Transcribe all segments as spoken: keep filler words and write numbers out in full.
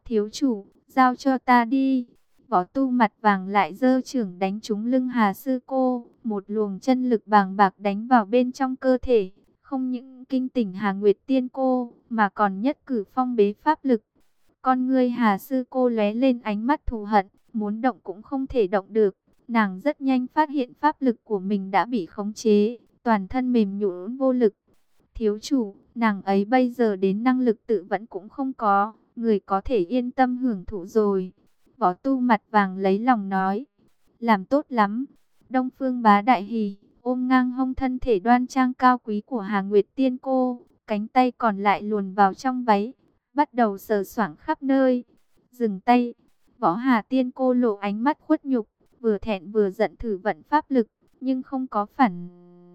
Thiếu chủ, giao cho ta đi. Võ Tu mặt vàng lại giơ chưởng đánh trúng lưng Hà sư cô, một luồng chân lực bàng bạc đánh vào bên trong cơ thể, không những kinh tỉnh Hà Nguyệt Tiên cô, mà còn nhất cử phong bế pháp lực. Con ngươi Hà sư cô lóe lên ánh mắt thù hận, muốn động cũng không thể động được. Nàng rất nhanh phát hiện pháp lực của mình đã bị khống chế, toàn thân mềm nhũn vô lực. Thiếu chủ, nàng ấy bây giờ đến năng lực tự vẫn cũng không có, người có thể yên tâm hưởng thụ rồi. Võ Tu mặt vàng lấy lòng nói, làm tốt lắm. Đông Phương Bá đại hỉ, ôm ngang hông thân thể đoan trang cao quý của Hà Nguyệt Tiên cô, cánh tay còn lại luồn vào trong váy, bắt đầu sờ soạng khắp nơi. Dừng tay, Võ Hà Tiên cô lộ ánh mắt khuất nhục, vừa thẹn vừa giận thử vận pháp lực, nhưng không có phản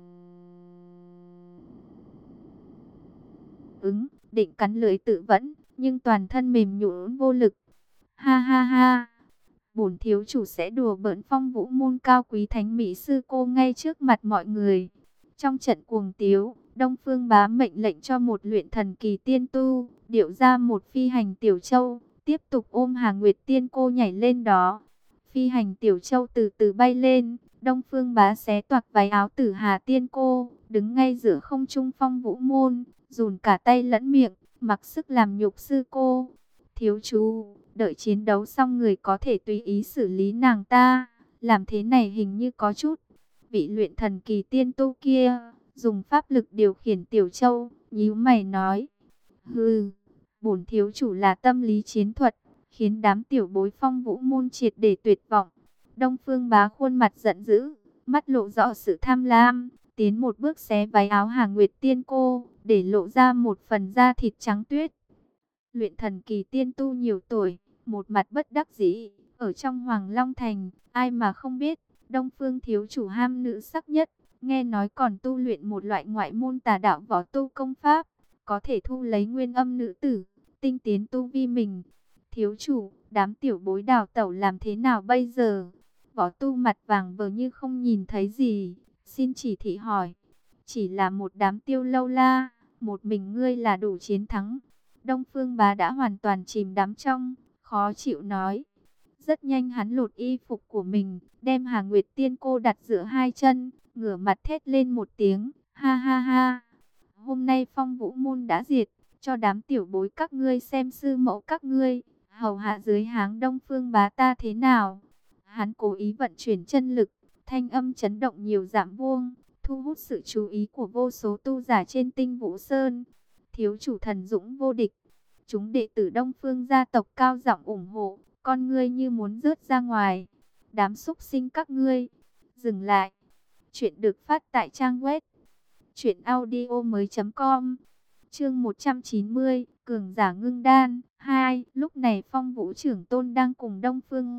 ứng, định cắn lưỡi tự vẫn, nhưng toàn thân mềm nhũn vô lực. Ha ha ha, bổn thiếu chủ sẽ đùa bỡn Phong Vũ môn cao quý thánh mỹ sư cô ngay trước mặt mọi người. Trong trận cuồng tiếu, Đông Phương Bá mệnh lệnh cho một luyện thần kỳ tiên tu, điệu ra một phi hành tiểu châu, tiếp tục ôm Hà Nguyệt Tiên cô nhảy lên đó. Phi hành tiểu châu từ từ bay lên, Đông Phương Bá xé toạc váy áo Tử Hà Tiên cô, đứng ngay giữa không trung Phong Vũ môn, run cả tay lẫn miệng, mặc sức làm nhục sư cô. Thiếu chủ, đợi chiến đấu xong người có thể tùy ý xử lý nàng ta. Làm thế này hình như có chút. Vị luyện thần kỳ tiên tu kia, dùng pháp lực điều khiển tiểu châu, nhíu mày nói. Hừ, bổn thiếu chủ là tâm lý chiến thuật, khiến đám tiểu bối Phong Vũ môn triệt để tuyệt vọng. Đông Phương Bá khuôn mặt giận dữ, mắt lộ rõ sự tham lam, tiến một bước xé váy áo Hà Nguyệt Tiên cô, để lộ ra một phần da thịt trắng tuyết. Luyện thần kỳ tiên tu nhiều tuổi, một mặt bất đắc dĩ, ở trong Hoàng Long Thành, ai mà không biết, Đông Phương thiếu chủ ham nữ sắc nhất, nghe nói còn tu luyện một loại ngoại môn tà đạo võ tu công pháp, có thể thu lấy nguyên âm nữ tử, tinh tiến tu vi mình. Thiếu chủ, đám tiểu bối đào tẩu làm thế nào bây giờ? Võ tu mặt vàng vờ như không nhìn thấy gì, xin chỉ thị hỏi. Chỉ là một đám tiêu lâu la, một mình ngươi là đủ chiến thắng. Đông Phương Bá đã hoàn toàn chìm đắm trong, khó chịu nói. Rất nhanh hắn lột y phục của mình, đem Hà Nguyệt Tiên cô đặt giữa hai chân, ngửa mặt thét lên một tiếng, ha ha ha. Hôm nay Phong Vũ môn đã diệt, cho đám tiểu bối các ngươi xem sư mẫu các ngươi, hầu hạ dưới háng Đông Phương Bá ta thế nào. Hắn cố ý vận chuyển chân lực, thanh âm chấn động nhiều dặm vuông, thu hút sự chú ý của vô số tu giả trên Tinh Vũ Sơn. Thiếu chủ thần dũng vô địch, chúng đệ tử Đông Phương gia tộc cao giọng ủng hộ, con ngươi như muốn rớt ra ngoài. Đám súc sinh các ngươi, dừng lại. Chuyện được phát tại trang web truyện audio mới chấm com. Chương một trăm chín mươi, cường giả ngưng đan hai. Lúc này Phong Vũ trưởng tôn đang cùng Đông Phương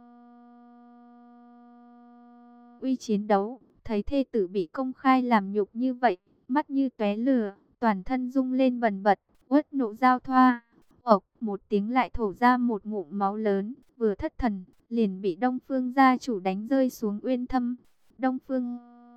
Uy chiến đấu, thấy thê tử bị công khai làm nhục như vậy, mắt như tóe lửa, toàn thân rung lên bần bật, uất nộ giao thoa. Ộc, một tiếng lại thổ ra một ngụm máu lớn, vừa thất thần, liền bị Đông Phương gia chủ đánh rơi xuống uyên thâm. Đông Phương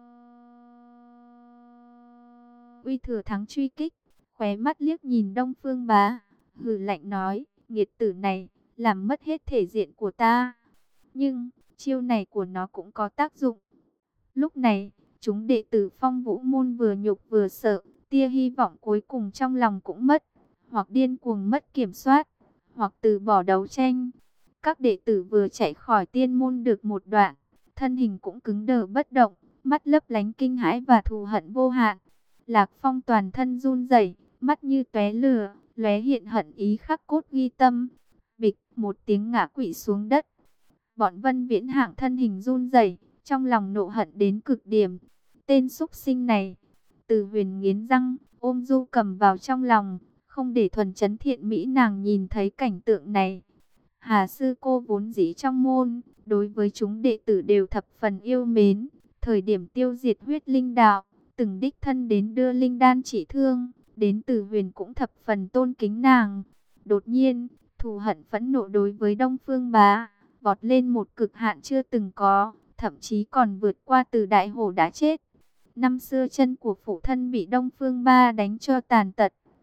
Uy thừa thắng truy kích, khóe mắt liếc nhìn Đông Phương Bá, hừ lạnh nói, nghiệt tử này, làm mất hết thể diện của ta. Nhưng, chiêu này của nó cũng có tác dụng. Lúc này, chúng đệ tử Phong Vũ môn vừa nhục vừa sợ, tia hy vọng cuối cùng trong lòng cũng mất, hoặc điên cuồng mất kiểm soát, hoặc từ bỏ đấu tranh. Các đệ tử vừa chạy khỏi tiên môn được một đoạn, thân hình cũng cứng đờ bất động, mắt lấp lánh kinh hãi và thù hận vô hạn. Lạc Phong toàn thân run rẩy, mắt như tóe lửa, lóe hiện hận ý khắc cốt ghi tâm. Bịch, một tiếng ngã quỵ xuống đất. Bọn Vân Viễn Hạng thân hình run rẩy, trong lòng nộ hận đến cực điểm. Tên súc sinh này, Từ Huyền nghiến răng, ôm Du Cầm vào trong lòng, không để thuần chấn thiện mỹ nàng nhìn thấy cảnh tượng này. Hà sư cô vốn dĩ trong môn, đối với chúng đệ tử đều thập phần yêu mến. Thời điểm tiêu diệt huyết linh đạo, từng đích thân đến đưa linh đan trị thương, đến Từ Huyền cũng thập phần tôn kính nàng. Đột nhiên, thù hận phẫn nộ đối với Đông Phương Bá, vọt lên một cực hạn chưa từng có, thậm chí còn vượt qua Từ Đại Hổ đã chết. Năm xưa chân của phụ thân bị Đông Phương Ba đánh cho tàn tật,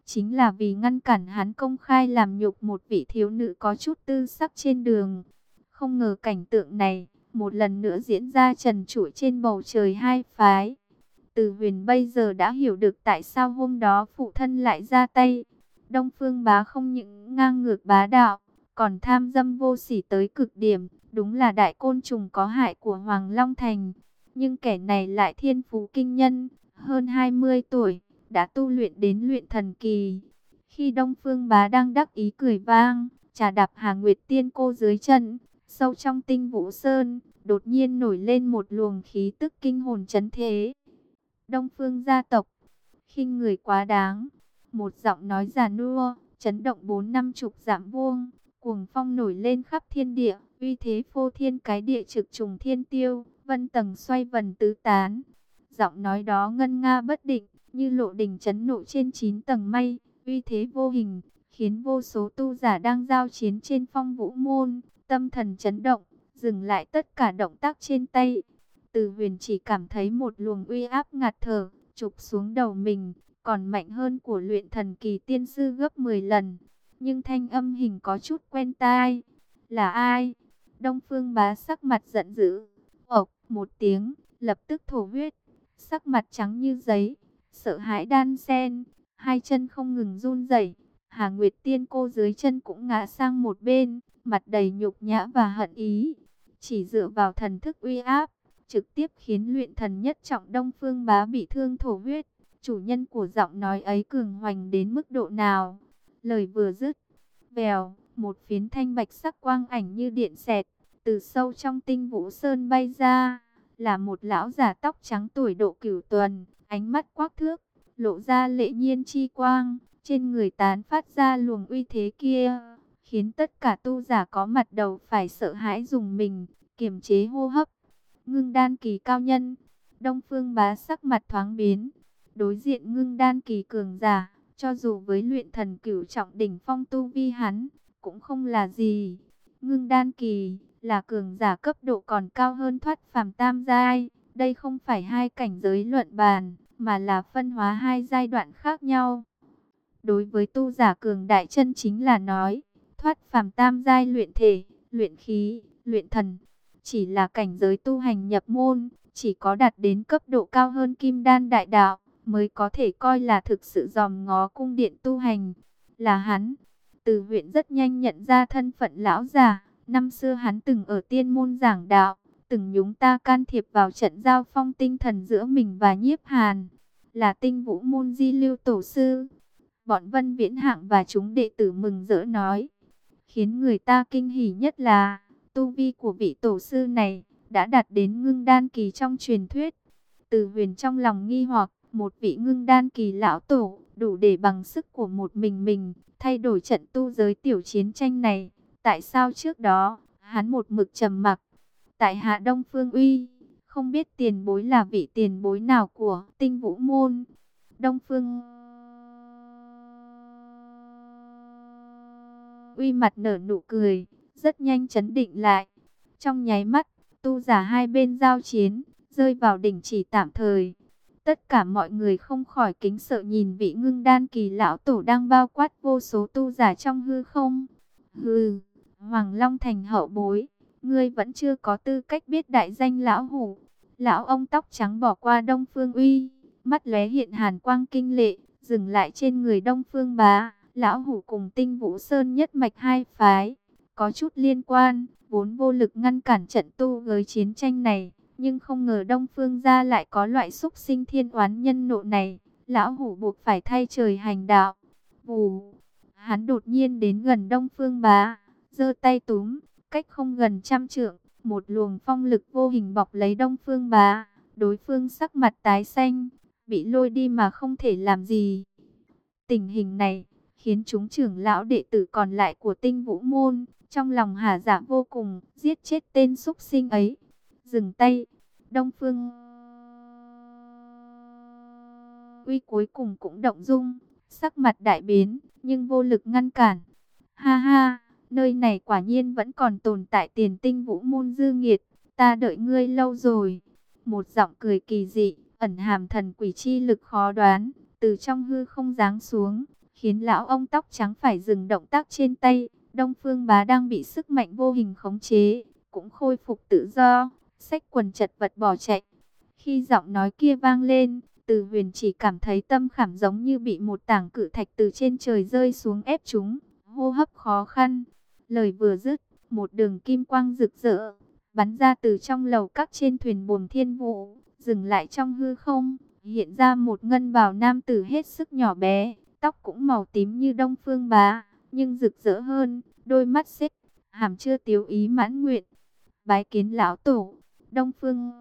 chính là vì ngăn cản hắn công khai làm nhục một vị thiếu nữ có chút tư sắc trên đường. Không ngờ cảnh tượng này một lần nữa diễn ra trần trụi trên bầu trời hai phái. Từ Huyền bây giờ đã hiểu được tại sao hôm đó phụ thân lại ra tay. Đông Phương Bá không những ngang ngược bá đạo, còn tham dâm vô sỉ tới cực điểm, đúng là đại côn trùng có hại của Hoàng Long Thành. Nhưng kẻ này lại thiên phú kinh nhân, hơn hai mươi tuổi, đã tu luyện đến luyện thần kỳ. Khi Đông Phương Bá đang đắc ý cười vang, trà đạp Hà Nguyệt Tiên Cô dưới chân, sâu trong Tinh Vũ Sơn, đột nhiên nổi lên một luồng khí tức kinh hồn chấn thế. Đông Phương gia tộc, khinh người quá đáng. Một giọng nói già nua, chấn động bốn năm chục dặm vuông, cuồng phong nổi lên khắp thiên địa, uy thế phô thiên cái địa trực trùng thiên tiêu, vân tầng xoay vần tứ tán. Giọng nói đó ngân nga bất định, như lộ đỉnh chấn nộ trên chín tầng mây, uy thế vô hình, khiến vô số tu giả đang giao chiến trên Phong Vũ Môn, tâm thần chấn động, dừng lại tất cả động tác trên tay. Từ Huyền chỉ cảm thấy một luồng uy áp ngạt thở, chụp xuống đầu mình, còn mạnh hơn của luyện thần kỳ tiên sư gấp mười lần. Nhưng thanh âm hình có chút quen tai. Là ai? Đông Phương Bá sắc mặt giận dữ. Ộc, một tiếng, lập tức thổ huyết. Sắc mặt trắng như giấy, sợ hãi đan sen, hai chân không ngừng run rẩy. Hà Nguyệt Tiên Cô dưới chân cũng ngã sang một bên, mặt đầy nhục nhã và hận ý. Chỉ dựa vào thần thức uy áp, trực tiếp khiến luyện thần nhất trọng Đông Phương Bá bị thương thổ huyết. Chủ nhân của giọng nói ấy cường hoành đến mức độ nào? Lời vừa dứt, vèo, một phiến thanh bạch sắc quang ảnh như điện xẹt, từ sâu trong Tinh Vũ Sơn bay ra, là một lão già tóc trắng tuổi độ cửu tuần, ánh mắt quắc thước, lộ ra lệ nhiên chi quang, trên người tán phát ra luồng uy thế kia, khiến tất cả tu giả có mặt đầu phải sợ hãi dùng mình, kiềm chế hô hấp. Ngưng đan kỳ cao nhân. Đông Phương Bá sắc mặt thoáng biến. Đối diện ngưng đan kỳ cường giả, cho dù với luyện thần cửu trọng đỉnh phong tu vi hắn, cũng không là gì. Ngưng đan kỳ là cường giả cấp độ còn cao hơn thoát phàm tam giai. Đây không phải hai cảnh giới luận bàn, mà là phân hóa hai giai đoạn khác nhau. Đối với tu giả cường đại chân chính là nói, thoát phàm tam giai luyện thể, luyện khí, luyện thần, chỉ là cảnh giới tu hành nhập môn, chỉ có đạt đến cấp độ cao hơn kim đan đại đạo, mới có thể coi là thực sự dòm ngó cung điện tu hành. Là hắn. Từ Huyện rất nhanh nhận ra thân phận lão già. Năm xưa hắn từng ở tiên môn giảng đạo, từng nhúng ta can thiệp vào trận giao phong tinh thần giữa mình và Nhiếp Hàn. Là Tinh Vũ Môn Di Lưu Tổ Sư. Bọn Vân Viễn Hạng và chúng đệ tử mừng rỡ nói. Khiến người ta kinh hỉ nhất là tu vi của vị tổ sư này đã đạt đến ngưng đan kỳ trong truyền thuyết. Từ Huyền trong lòng nghi hoặc, một vị ngưng đan kỳ lão tổ đủ để bằng sức của một mình mình thay đổi trận tu giới tiểu chiến tranh này. Tại sao trước đó hắn một mực trầm mặc? Tại hạ Đông Phương Uy, không biết tiền bối là vị tiền bối nào của Tinh Vũ Môn. Đông Phương Uy mặt nở nụ cười, rất nhanh chấn định lại. Trong nháy mắt, tu giả hai bên giao chiến, rơi vào đỉnh chỉ tạm thời. Tất cả mọi người không khỏi kính sợ nhìn vị ngưng đan kỳ lão tổ đang bao quát vô số tu giả trong hư không. Hừ, Hoàng Long Thành hậu bối, ngươi vẫn chưa có tư cách biết đại danh lão hủ. Lão ông tóc trắng bỏ qua Đông Phương Uy, mắt lóe hiện hàn quang kinh lệ, dừng lại trên người Đông Phương Bá. Lão hủ cùng Tinh Vũ Sơn nhất mạch hai phái, có chút liên quan, vốn vô lực ngăn cản trận tu với chiến tranh này. Nhưng không ngờ Đông Phương gia lại có loại xúc sinh thiên oán nhân nộ này. Lão hủ buộc phải thay trời hành đạo. Vù, hắn đột nhiên đến gần Đông Phương Bá, giơ tay túm, cách không gần trăm trượng, một luồng phong lực vô hình bọc lấy Đông Phương Bá. Đối phương sắc mặt tái xanh, bị lôi đi mà không thể làm gì. Tình hình này khiến chúng trưởng lão đệ tử còn lại của Tinh Vũ Môn trong lòng hả dạ vô cùng, giết chết tên xúc sinh ấy. Dừng tay. Đông Phương Uy cuối cùng cũng động dung, sắc mặt đại biến, nhưng vô lực ngăn cản. Ha ha, nơi này quả nhiên vẫn còn tồn tại tiền Tinh Vũ Môn dư nghiệt, ta đợi ngươi lâu rồi. Một giọng cười kỳ dị, ẩn hàm thần quỷ chi lực khó đoán, từ trong hư không giáng xuống, khiến lão ông tóc trắng phải dừng động tác trên tay. Đông Phương Bá đang bị sức mạnh vô hình khống chế, cũng khôi phục tự do, xách quần chật vật bỏ chạy. Khi giọng nói kia vang lên, Từ Huyền chỉ cảm thấy tâm khảm giống như bị một tảng cự thạch từ trên trời rơi xuống ép chúng, hô hấp khó khăn. Lời vừa dứt, một đường kim quang rực rỡ bắn ra từ trong lầu các trên thuyền buồm Thiên Vũ, dừng lại trong hư không, hiện ra một ngân bào nam tử hết sức nhỏ bé, tóc cũng màu tím như Đông Phương Bá, nhưng rực rỡ hơn, đôi mắt xích, hàm chưa tiếu ý mãn nguyện. Bái kiến lão tổ. Đông Phương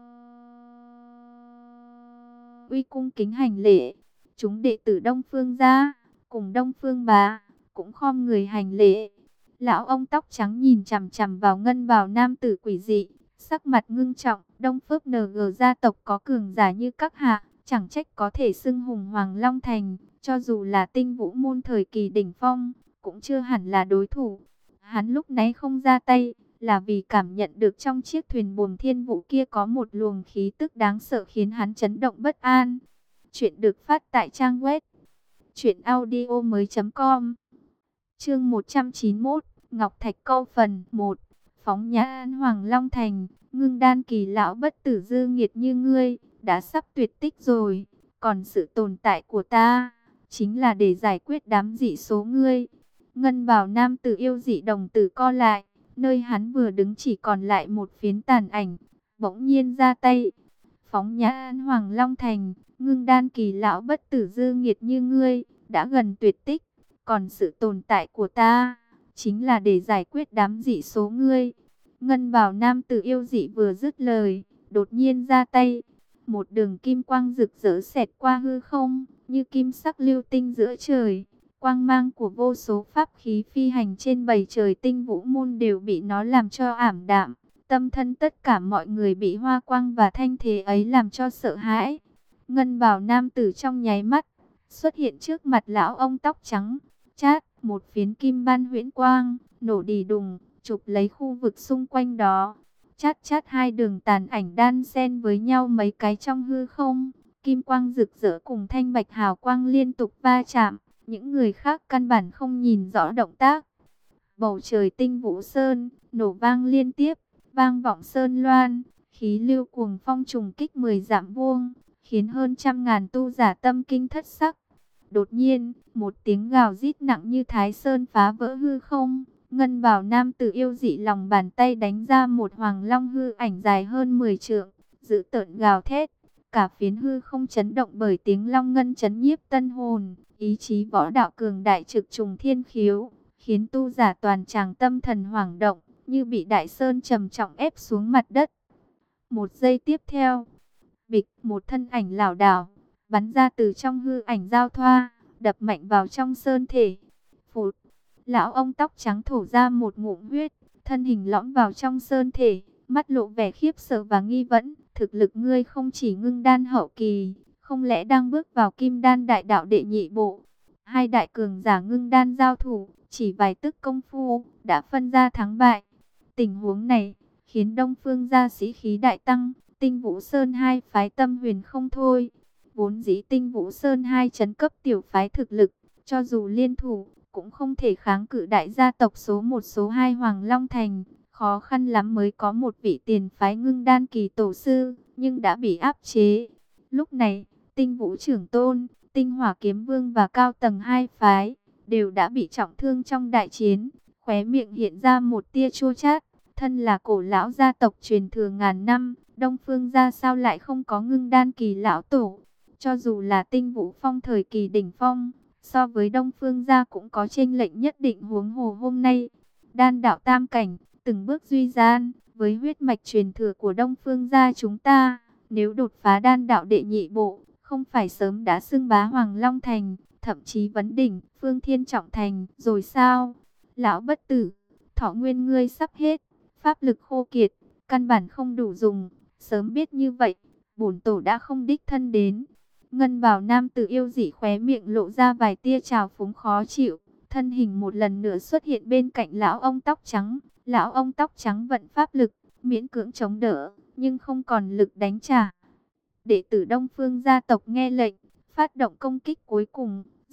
Uy cung kính hành lễ. Chúng đệ tử Đông Phương gia cùng Đông Phương Bá cũng khom người hành lễ. Lão ông tóc trắng nhìn chằm chằm vào ngân bào nam tử quỷ dị, sắc mặt ngưng trọng. Đông Phước en giê gia tộc có cường giả như các hạ, chẳng trách có thể xưng hùng Hoàng Long Thành, cho dù là Tinh Vũ môn thời kỳ đỉnh phong, cũng chưa hẳn là đối thủ. Hắn lúc nãy không ra tay, là vì cảm nhận được trong chiếc thuyền buồm Thiên Vũ kia có một luồng khí tức đáng sợ khiến hắn chấn động bất an. Chuyện được phát tại trang web truyện audio mới chấm com. Chương một trăm chín mươi mốt, Ngọc Thạch câu phần một. Phóng nhãn Hoàng Long Thành, ngưng đan kỳ lão bất tử dư nghiệt như ngươi, đã sắp tuyệt tích rồi. Còn sự tồn tại của ta, chính là để giải quyết đám dị số ngươi. Ngân bào nam tử yêu dị đồng tử co lại, nơi hắn vừa đứng chỉ còn lại một phiến tàn ảnh, bỗng nhiên ra tay. Phóng nhãn Hoàng Long Thành, ngưng đan kỳ lão bất tử dư nghiệt như ngươi, đã gần tuyệt tích. Còn sự tồn tại của ta, chính là để giải quyết đám dị số ngươi. Ngân bào nam tử yêu dị vừa dứt lời, đột nhiên ra tay. Một đường kim quang rực rỡ xẹt qua hư không, như kim sắc lưu tinh giữa trời. Quang mang của vô số pháp khí phi hành trên bầu trời Tinh Vũ môn đều bị nó làm cho ảm đạm. Tâm thân tất cả mọi người bị hoa quang và thanh thế ấy làm cho sợ hãi. Ngân bào nam tử trong nháy mắt xuất hiện trước mặt lão ông tóc trắng. Chát, một phiến kim ban huyễn quang nổ đì đùng, chụp lấy khu vực xung quanh đó. Chát chát hai đường tàn ảnh đan xen với nhau mấy cái trong hư không. Kim quang rực rỡ cùng thanh bạch hào quang liên tục va chạm. Những người khác căn bản không nhìn rõ động tác. Bầu trời Tinh Vũ Sơn nổ vang liên tiếp, vang vọng sơn loan, khí lưu cuồng phong trùng kích mười dặm vuông, khiến hơn trăm ngàn tu giả tâm kinh thất sắc. Đột nhiên, một tiếng gào rít nặng như Thái Sơn phá vỡ hư không. Ngân bào nam tử yêu dị lòng bàn tay đánh ra một hoàng long hư ảnh dài hơn mười trượng, dữ tợn gào thét. Cả phiến hư không chấn động bởi tiếng long ngân chấn nhiếp tân hồn, ý chí võ đạo cường đại trực trùng thiên khiếu, khiến tu giả toàn tràng tâm thần hoảng động, như bị đại sơn trầm trọng ép xuống mặt đất. Một giây tiếp theo, bịch, một thân ảnh lảo đảo bắn ra từ trong hư ảnh giao thoa, đập mạnh vào trong sơn thể. Phụt, lão ông tóc trắng thổ ra một ngụm huyết, thân hình lõm vào trong sơn thể, mắt lộ vẻ khiếp sợ và nghi vấn. Thực lực ngươi không chỉ ngưng đan hậu kỳ, không lẽ đang bước vào kim đan đại đạo đệ nhị bộ? Hai đại cường giả ngưng đan giao thủ, chỉ vài tức công phu, đã phân ra thắng bại. Tình huống này, khiến Đông Phương gia sĩ khí đại tăng, Tinh Vũ Sơn hai phái tâm huyền không thôi. Vốn dĩ Tinh Vũ Sơn hai chấn cấp tiểu phái thực lực, cho dù liên thủ, cũng không thể kháng cự đại gia tộc số một số hai Hoàng Long Thành. Khó khăn lắm mới có một vị tiền phái ngưng đan kỳ tổ sư, nhưng đã bị áp chế. Lúc này, Tinh Vũ Trưởng Tôn, Tinh Hỏa Kiếm Vương và cao tầng hai phái, đều đã bị trọng thương trong đại chiến. Khóe miệng hiện ra một tia chua chát, thân là cổ lão gia tộc truyền thừa ngàn năm, Đông Phương gia sao lại không có ngưng đan kỳ lão tổ. Cho dù là Tinh Vũ Phong thời kỳ đỉnh phong, so với Đông Phương gia cũng có chênh lệch nhất định, huống hồ hôm nay. Đan đạo tam cảnh, từng bước duy gian, với huyết mạch truyền thừa của Đông Phương gia chúng ta, nếu đột phá đan đạo đệ nhị bộ, không phải sớm đã xưng bá Hoàng Long Thành, thậm chí vấn đỉnh, Phương Thiên Trọng Thành, rồi sao? Lão bất tử, thọ nguyên ngươi sắp hết, pháp lực khô kiệt, căn bản không đủ dùng, sớm biết như vậy, bổn tổ đã không đích thân đến. Ngân bào nam tử yêu dị khóe miệng lộ ra vài tia trào phúng khó chịu, thân hình một lần nữa xuất hiện bên cạnh lão ông tóc trắng. Lão ông tóc trắng vận pháp lực, miễn cưỡng chống đỡ, nhưng không còn lực đánh trả. Đệ tử Đông Phương gia tộc nghe lệnh, phát động công kích cuối cùng,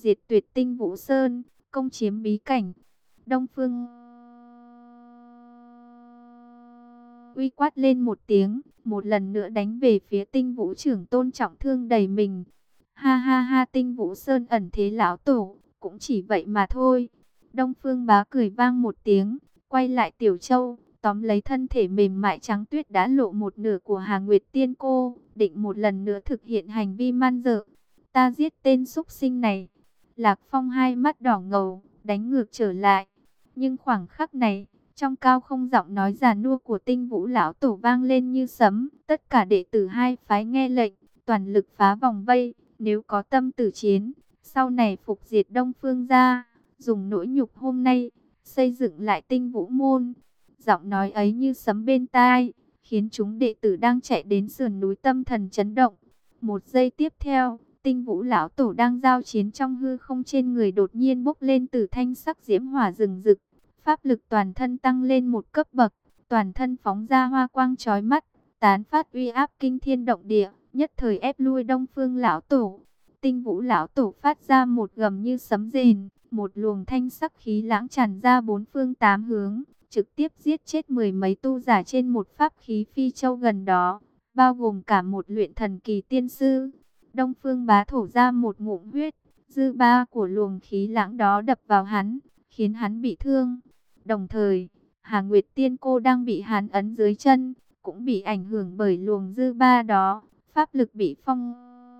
diệt tuyệt Tinh Vũ Sơn, công chiếm bí cảnh. Đông Phương uy quát lên một tiếng, một lần nữa đánh về phía Tinh Vũ trưởng tôn, trọng thương đầy mình. Ha ha ha, Tinh Vũ Sơn ẩn thế lão tổ, cũng chỉ vậy mà thôi. Đông Phương Bá cười vang một tiếng, quay lại Tiểu Châu, tóm lấy thân thể mềm mại trắng tuyết đã lộ một nửa của Hà Nguyệt Tiên Cô, định một lần nữa thực hiện hành vi man dợ. Ta giết tên súc sinh này. Lạc Phong hai mắt đỏ ngầu, đánh ngược trở lại. Nhưng khoảng khắc này, trong cao không giọng nói già nua của Tinh Vũ lão tổ vang lên như sấm. Tất cả đệ tử hai phái nghe lệnh, toàn lực phá vòng vây. Nếu có tâm tử chiến, sau này phục diệt Đông Phương gia, dùng nỗi nhục hôm nay, xây dựng lại Tinh Vũ môn. Giọng nói ấy như sấm bên tai, khiến chúng đệ tử đang chạy đến sườn núi tâm thần chấn động. Một giây tiếp theo, Tinh Vũ lão tổ đang giao chiến trong hư không, trên người đột nhiên bốc lên từ thanh sắc diễm hỏa rừng rực. Pháp lực toàn thân tăng lên một cấp bậc, toàn thân phóng ra hoa quang chói mắt, tán phát uy áp kinh thiên động địa, nhất thời ép lui Đông Phương lão tổ. Tinh Vũ lão tổ phát ra một gầm như sấm rền, một luồng thanh sắc khí lãng tràn ra bốn phương tám hướng, trực tiếp giết chết mười mấy tu giả trên một pháp khí phi châu gần đó, bao gồm cả một luyện thần kỳ tiên sư. Đông Phương Bá thổ ra một ngụm huyết, dư ba của luồng khí lãng đó đập vào hắn, khiến hắn bị thương. Đồng thời, Hà Nguyệt Tiên Cô đang bị hắn ấn dưới chân, cũng bị ảnh hưởng bởi luồng dư ba đó, pháp lực bị phong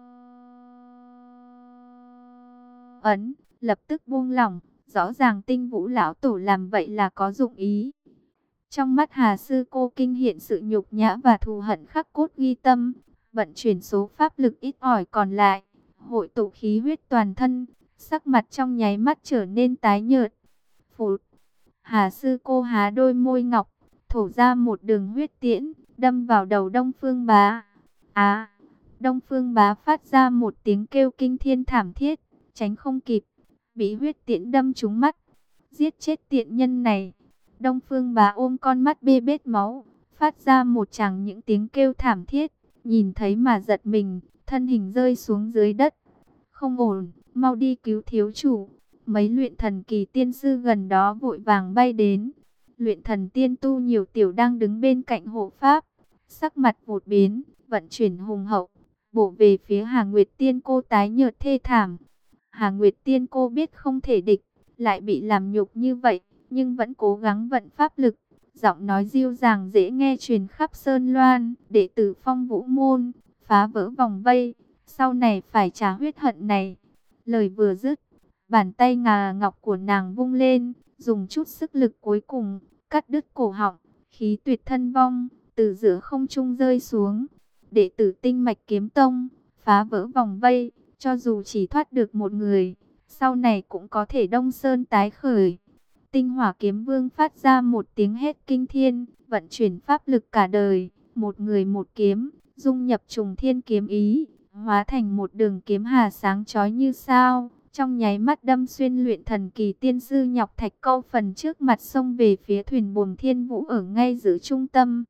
ấn, lập tức buông lỏng. Rõ ràng Tinh Vũ lão tổ làm vậy là có dụng ý. Trong mắt Hà sư cô kinh hiện sự nhục nhã và thù hận khắc cốt ghi tâm, vận chuyển số pháp lực ít ỏi còn lại, hội tụ khí huyết toàn thân, sắc mặt trong nháy mắt trở nên tái nhợt. Phụt! Hà sư cô há đôi môi ngọc, thổ ra một đường huyết tiễn, đâm vào đầu Đông Phương Bá. Á! Đông Phương Bá phát ra một tiếng kêu kinh thiên thảm thiết, tránh không kịp, bị huyết tiễn đâm trúng mắt. Giết chết tiện nhân này! Đông Phương Bá ôm con mắt bê bết máu, phát ra một tràng những tiếng kêu thảm thiết, nhìn thấy mà giật mình, thân hình rơi xuống dưới đất. Không ổn, mau đi cứu thiếu chủ. Mấy luyện thần kỳ tiên sư gần đó vội vàng bay đến. Luyện thần tiên tu nhiều tiểu đang đứng bên cạnh hộ pháp, sắc mặt vụt biến, vận chuyển hùng hậu, bổ về phía Hà Nguyệt Tiên Cô tái nhợt thê thảm. Hà Nguyệt Tiên Cô biết không thể địch, lại bị làm nhục như vậy, nhưng vẫn cố gắng vận pháp lực. Giọng nói dịu dàng dễ nghe truyền khắp Sơn Loan, đệ tử Phong Vũ môn, phá vỡ vòng vây, sau này phải trả huyết hận này. Lời vừa dứt, bàn tay ngà ngọc của nàng vung lên, dùng chút sức lực cuối cùng, cắt đứt cổ họng, khí tuyệt thân vong, từ giữa không trung rơi xuống. Đệ tử Tinh Mạch Kiếm Tông, phá vỡ vòng vây, cho dù chỉ thoát được một người, sau này cũng có thể đông sơn tái khởi. Tinh Hỏa Kiếm Vương phát ra một tiếng hét kinh thiên, vận chuyển pháp lực cả đời, một người một kiếm, dung nhập trùng thiên kiếm ý, hóa thành một đường kiếm hà sáng chói như sao, trong nháy mắt đâm xuyên luyện thần kỳ tiên sư Nhọc Thạch Câu phần trước mặt, xông về phía thuyền buồm Thiên Vũ ở ngay giữa trung tâm.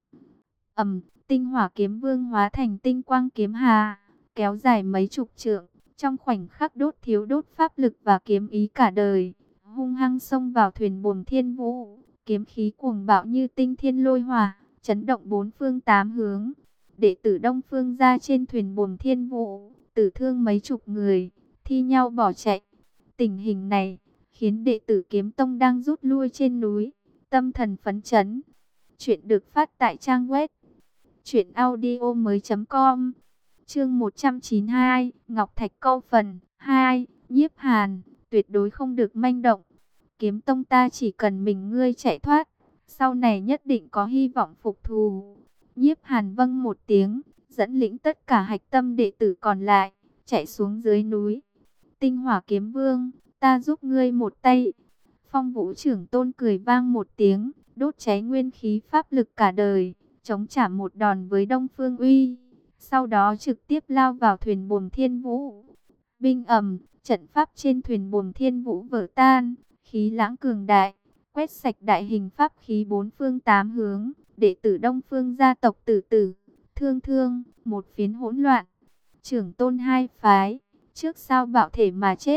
Ầm, Tinh Hỏa Kiếm Vương hóa thành tinh quang kiếm hà, kéo dài mấy chục trượng, trong khoảnh khắc đốt thiếu đốt pháp lực và kiếm ý cả đời, hung hăng xông vào thuyền buồm Thiên Vũ, kiếm khí cuồng bạo như tinh thiên lôi hỏa, chấn động bốn phương tám hướng. Đệ tử Đông Phương gia trên thuyền buồm Thiên Vũ, tử thương mấy chục người, thi nhau bỏ chạy. Tình hình này khiến đệ tử Kiếm Tông đang rút lui trên núi, tâm thần phấn chấn. Chuyện được phát tại trang web truyện audio mới.com. Chương một trăm chín mươi hai, Ngọc Thạch Câu phần hai, Nhiếp Hàn, tuyệt đối không được manh động. Kiếm Tông ta chỉ cần mình ngươi chạy thoát, sau này nhất định có hy vọng phục thù. Nhiếp Hàn vâng một tiếng, dẫn lĩnh tất cả hạch tâm đệ tử còn lại, chạy xuống dưới núi. Tinh Hỏa Kiếm Vương, ta giúp ngươi một tay. Phong Vũ trưởng tôn cười vang một tiếng, đốt cháy nguyên khí pháp lực cả đời, chống trả một đòn với Đông Phương Uy. Sau đó trực tiếp lao vào thuyền buồm Thiên Vũ. Binh ầm, trận pháp trên thuyền buồm Thiên Vũ vỡ tan, khí lãng cường đại, quét sạch đại hình pháp khí bốn phương tám hướng. Đệ tử Đông Phương gia tộc Tử Tử, Thương Thương, một phiến hỗn loạn. Trưởng tôn hai phái, trước sau bạo thể mà chết,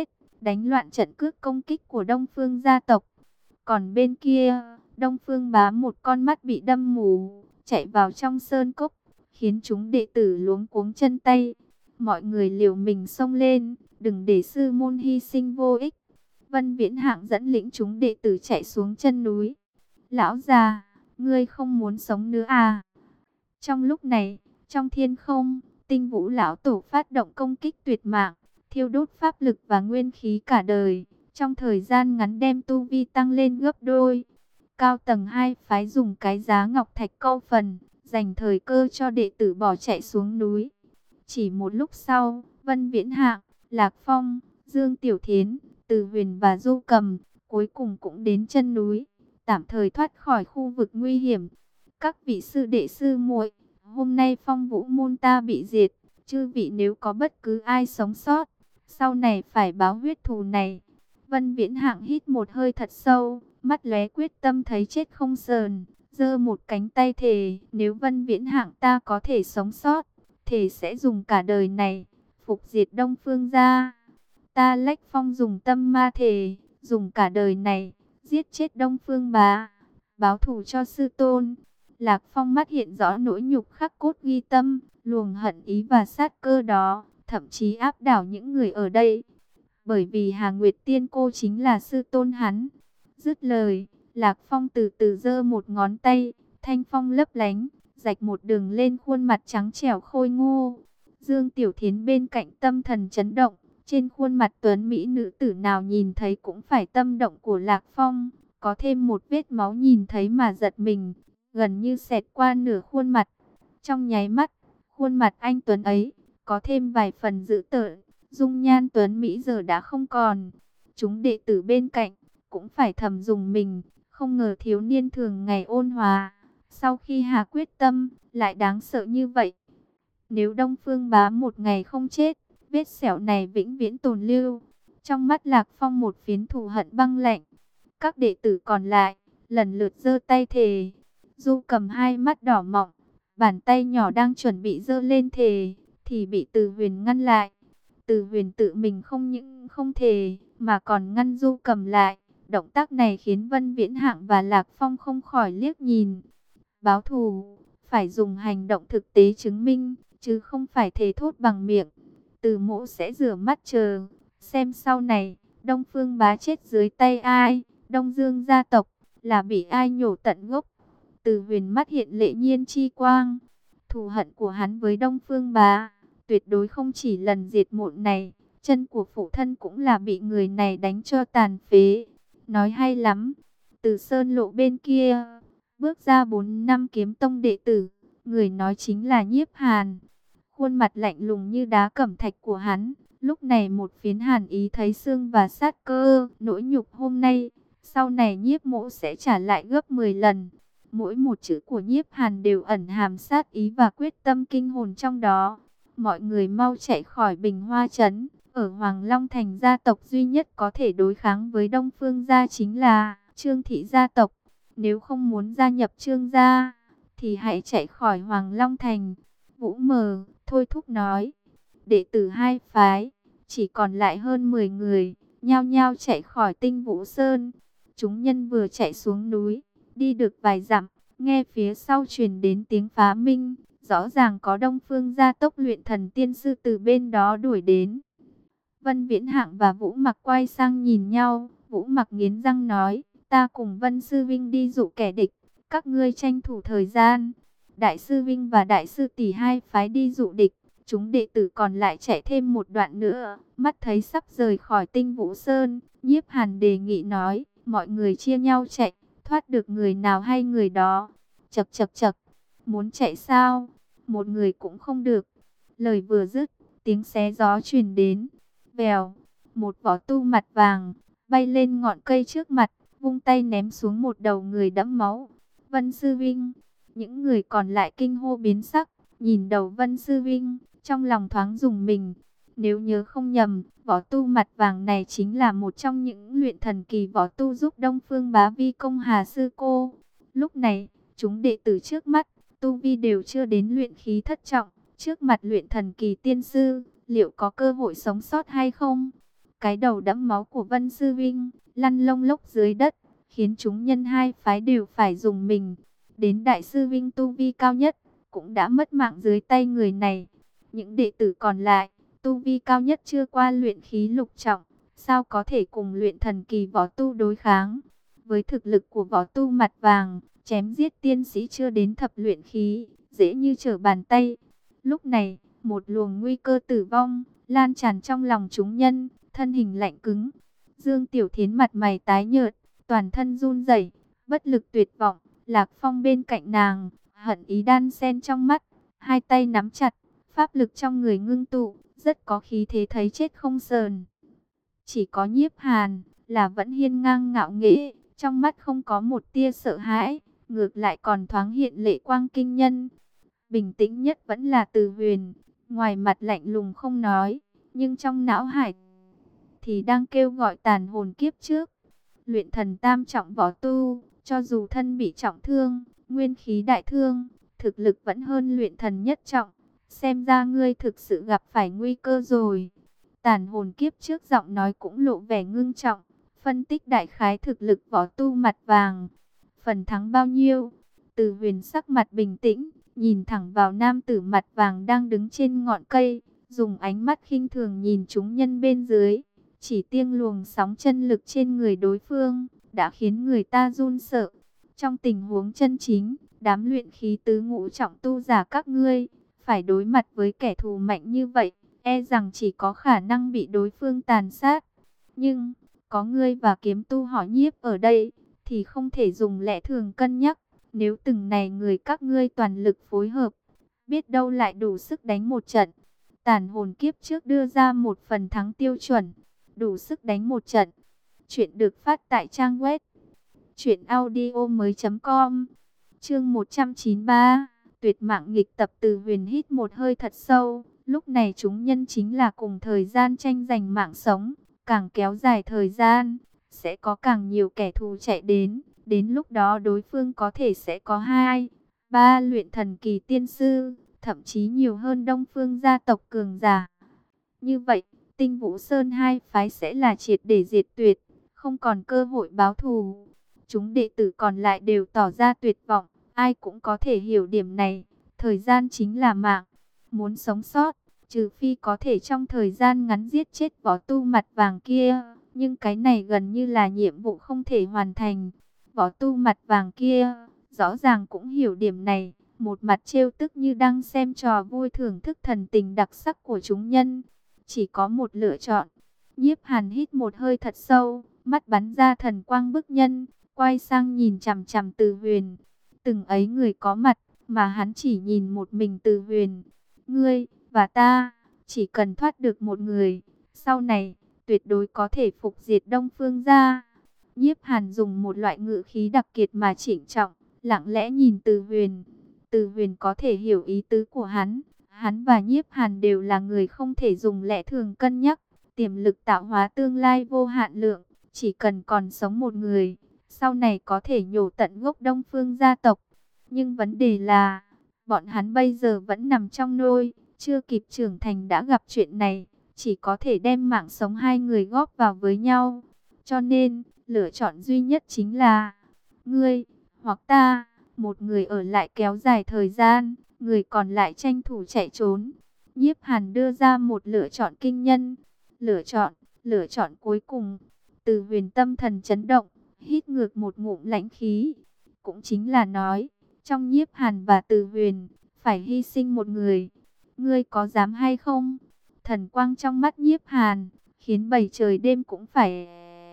đánh loạn trận cước công kích của Đông Phương gia tộc. Còn bên kia, Đông Phương Bá một con mắt bị đâm mù, chạy vào trong sơn cốc, khiến chúng đệ tử luống cuống chân tay. Mọi người liều mình xông lên, đừng để sư môn hy sinh vô ích. Vân Viễn Hạng dẫn lĩnh chúng đệ tử chạy xuống chân núi. Lão già, ngươi không muốn sống nữa à? Trong lúc này, trong thiên không, Tinh Vũ lão tổ phát động công kích tuyệt mạng, thiêu đốt pháp lực và nguyên khí cả đời, trong thời gian ngắn đem tu vi tăng lên gấp đôi. Cao tầng hai phái dùng cái giá ngọc thạch câu phần, dành thời cơ cho đệ tử bỏ chạy xuống núi. Chỉ một lúc sau, Vân Viễn Hạng, Lạc Phong, Dương Tiểu Thiến, Từ Huyền và Du Cầm cuối cùng cũng đến chân núi, tạm thời thoát khỏi khu vực nguy hiểm. Các vị sư đệ sư muội, hôm nay Phong Vũ môn ta bị diệt, chư vị nếu có bất cứ ai sống sót, sau này phải báo huyết thù này. Vân Viễn Hạng hít một hơi thật sâu, mắt lóe quyết tâm thấy chết không sờn, giơ một cánh tay thề, nếu Vân Viễn Hạng ta có thể sống sót, thề sẽ dùng cả đời này phục diệt Đông Phương gia. Ta Lách Phong dùng tâm ma thề, dùng cả đời này giết chết Đông Phương Bá, báo thù cho sư tôn. Lạc Phong mắt hiện rõ nỗi nhục khắc cốt ghi tâm, luồng hận ý và sát cơ đó, thậm chí áp đảo những người ở đây. Bởi vì Hà Nguyệt Tiên cô chính là sư tôn hắn. Dứt lời, Lạc Phong từ từ giơ một ngón tay, thanh phong lấp lánh, rạch một đường lên khuôn mặt trắng trẻo khôi ngô. Dương Tiểu Thiến bên cạnh tâm thần chấn động, trên khuôn mặt tuấn mỹ nữ tử nào nhìn thấy cũng phải tâm động của Lạc Phong, có thêm một vết máu nhìn thấy mà giật mình, gần như xẹt qua nửa khuôn mặt. Trong nháy mắt, khuôn mặt anh tuấn ấy có thêm vài phần dữ tợn, dung nhan tuấn mỹ giờ đã không còn. Chúng đệ tử bên cạnh cũng phải thầm dùng mình, không ngờ thiếu niên thường ngày ôn hòa, sau khi hạ quyết tâm lại đáng sợ như vậy. Nếu Đông Phương Bá một ngày không chết, vết sẹo này vĩnh viễn tồn lưu. Trong mắt Lạc Phong một phiến thù hận băng lạnh. Các đệ tử còn lại lần lượt giơ tay thề. Du Cầm hai mắt đỏ mọng, bàn tay nhỏ đang chuẩn bị giơ lên thề thì bị Từ Huyền ngăn lại. Từ Huyền tự mình không những không thề mà còn ngăn Du Cầm lại. Động tác này khiến Vân Viễn Hạng và Lạc Phong không khỏi liếc nhìn. Báo thù phải dùng hành động thực tế chứng minh, chứ không phải thề thốt bằng miệng. Từ Mỗ sẽ rửa mắt chờ xem sau này Đông Phương Bá chết dưới tay ai, Đông Dương gia tộc là bị ai nhổ tận gốc. Từ Huyền mắt hiện lệ nhiên chi quang. Thù hận của hắn với Đông Phương Bá tuyệt đối không chỉ lần diệt môn này, chân của phụ thân cũng là bị người này đánh cho tàn phế. Nói hay lắm. Từ sơn lộ bên kia bước ra bốn năm kiếm tông đệ tử, người nói chính là Nhiếp Hàn. Khuôn mặt lạnh lùng như đá cẩm thạch của hắn, lúc này một phiến hàn ý thấy xương và sát cơ. Nỗi nhục hôm nay, sau này Nhiếp Mỗ sẽ trả lại gấp mười lần. Mỗi một chữ của Nhiếp Hàn đều ẩn hàm sát ý và quyết tâm kinh hồn trong đó. Mọi người mau chạy khỏi Bình Hoa Trấn. Ở Hoàng Long Thành, gia tộc duy nhất có thể đối kháng với Đông Phương gia chính là Trương thị gia tộc. Nếu không muốn gia nhập Trương gia, thì hãy chạy khỏi Hoàng Long Thành. Vũ Mờ, Thôi Thúc nói. Đệ tử hai phái, chỉ còn lại hơn mười người, nhao nhao chạy khỏi Tinh Vũ Sơn. Chúng nhân vừa chạy xuống núi, đi được vài dặm, nghe phía sau truyền đến tiếng phá minh. Rõ ràng có Đông Phương gia tốc luyện thần tiên sư từ bên đó đuổi đến. Vân Viễn Hạng và Vũ Mặc quay sang nhìn nhau. Vũ Mặc nghiến răng nói, ta cùng Vân Sư Vinh đi dụ kẻ địch, các ngươi tranh thủ thời gian. Đại sư Vinh và Đại sư Tỷ hai phái đi dụ địch, chúng đệ tử còn lại chạy thêm một đoạn nữa. Mắt thấy sắp rời khỏi Tinh Vũ Sơn, Nhiếp Hàn đề nghị nói, mọi người chia nhau chạy, thoát được người nào hay người đó. Chậc chậc chậc, muốn chạy sao? Một người cũng không được. Lời vừa dứt, tiếng xé gió truyền đến. Vèo, một võ tu mặt vàng bay lên ngọn cây trước mặt, vung tay ném xuống một đầu người đẫm máu. Vân Sư Vinh. Những người còn lại kinh hô biến sắc, nhìn đầu Vân Sư Vinh, trong lòng thoáng rùng mình. Nếu nhớ không nhầm, võ tu mặt vàng này chính là một trong những luyện thần kỳ võ tu giúp Đông Phương Bá vi công Hà sư cô. Lúc này, chúng đệ tử trước mắt, tu vi đều chưa đến luyện khí thất trọng, trước mặt luyện thần kỳ tiên sư, liệu có cơ hội sống sót hay không? cái đầu đẫm máu của Vân Sư Vinh lăn lông lốc dưới đất, khiến chúng nhân hai phái đều phải dùng mình. Đến Đại Sư Vinh tu vi cao nhất, cũng đã mất mạng dưới tay người này. Những đệ tử còn lại, tu vi cao nhất chưa qua luyện khí lục trọng, sao có thể cùng luyện thần kỳ võ tu đối kháng. Với thực lực của võ tu mặt vàng, chém giết tiên sĩ chưa đến thập luyện khí, dễ như trở bàn tay. Lúc này, một luồng nguy cơ tử vong lan tràn trong lòng chúng nhân, thân hình lạnh cứng. Dương Tiểu Thiến mặt mày tái nhợt, toàn thân run rẩy, bất lực tuyệt vọng. Lạc Phong bên cạnh nàng, hận ý đan xen trong mắt, hai tay nắm chặt, pháp lực trong người ngưng tụ, rất có khí thế thấy chết không sờn. Chỉ có Nhiếp Hàn là vẫn hiên ngang ngạo nghễ, trong mắt không có một tia sợ hãi, ngược lại còn thoáng hiện lệ quang kinh nhân. Bình tĩnh nhất vẫn là Từ Huyền, ngoài mặt lạnh lùng không nói, nhưng trong não hải thì đang kêu gọi tàn hồn kiếp trước. Luyện thần tam trọng võ tu, cho dù thân bị trọng thương, nguyên khí đại thương, thực lực vẫn hơn luyện thần nhất trọng. Xem ra ngươi thực sự gặp phải nguy cơ rồi. Tàn hồn kiếp trước giọng nói cũng lộ vẻ ngưng trọng, phân tích đại khái thực lực võ tu mặt vàng. Phần thắng bao nhiêu? Từ Huyền sắc mặt bình tĩnh, nhìn thẳng vào nam tử mặt vàng đang đứng trên ngọn cây, dùng ánh mắt khinh thường nhìn chúng nhân bên dưới. Chỉ tiêng luồng sóng chân lực trên người đối phương, đã khiến người ta run sợ. Trong tình huống chân chính, đám luyện khí tứ ngũ trọng tu giả các ngươi, phải đối mặt với kẻ thù mạnh như vậy, e rằng chỉ có khả năng bị đối phương tàn sát. Nhưng, có ngươi và kiếm tu họ Nhiếp ở đây, thì không thể dùng lẽ thường cân nhắc. Nếu từng này người các ngươi toàn lực phối hợp, biết đâu lại đủ sức đánh một trận. Tàn hồn kiếp trước đưa ra một phần thắng tiêu chuẩn, đủ sức đánh một trận. Chuyện được phát tại trang web truyện audio mới chấm com. Chương một trăm chín mươi ba, tuyệt mạng nghịch tập. Từ Huyền hít một hơi thật sâu. Lúc này chúng nhân chính là cùng thời gian tranh giành mạng sống. Càng kéo dài thời gian, sẽ có càng nhiều kẻ thù chạy đến. Đến lúc đó đối phương có thể sẽ có hai, ba luyện thần kỳ tiên sư, thậm chí nhiều hơn Đông Phương gia tộc cường giả. Như vậy, Tinh Vũ Sơn hai phái sẽ là triệt để diệt tuyệt, không còn cơ hội báo thù. Chúng đệ tử còn lại đều tỏ ra tuyệt vọng, ai cũng có thể hiểu điểm này. Thời gian chính là mạng, muốn sống sót, trừ phi có thể trong thời gian ngắn giết chết võ tu mặt vàng kia. Nhưng cái này gần như là nhiệm vụ không thể hoàn thành. Võ tu mặt vàng kia, rõ ràng cũng hiểu điểm này, một mặt trêu tức như đang xem trò vui thưởng thức thần tình đặc sắc của chúng nhân. Chỉ có một lựa chọn. Nhiếp Hàn hít một hơi thật sâu, mắt bắn ra thần quang bức nhân, quay sang nhìn chằm chằm Từ Huyền. Từng ấy người có mặt, mà hắn chỉ nhìn một mình Từ Huyền. Ngươi, và ta, chỉ cần thoát được một người, sau này, tuyệt đối có thể phục diệt Đông Phương gia. Nhiếp Hàn dùng một loại ngữ khí đặc kiệt mà trịnh trọng, lặng lẽ nhìn Từ Huyền. Từ Huyền có thể hiểu ý tứ của hắn. Hắn và Nhiếp Hàn đều là người không thể dùng lẽ thường cân nhắc. Tiềm lực tạo hóa tương lai vô hạn lượng. Chỉ cần còn sống một người, sau này có thể nhổ tận gốc Đông Phương gia tộc. Nhưng vấn đề là, bọn hắn bây giờ vẫn nằm trong nôi, chưa kịp trưởng thành đã gặp chuyện này. Chỉ có thể đem mạng sống hai người góp vào với nhau. Cho nên, lựa chọn duy nhất chính là ngươi hoặc ta. Một người ở lại kéo dài thời gian, người còn lại tranh thủ chạy trốn. Nhiếp Hàn đưa ra một lựa chọn kinh nhân. Lựa chọn, lựa chọn cuối cùng. Từ Huyền tâm thần chấn động, hít ngược một ngụm lãnh khí. Cũng chính là nói, trong Nhiếp Hàn và Từ Huyền, phải hy sinh một người. Ngươi có dám hay không? Thần quang trong mắt Nhiếp Hàn, khiến bầu trời đêm cũng phải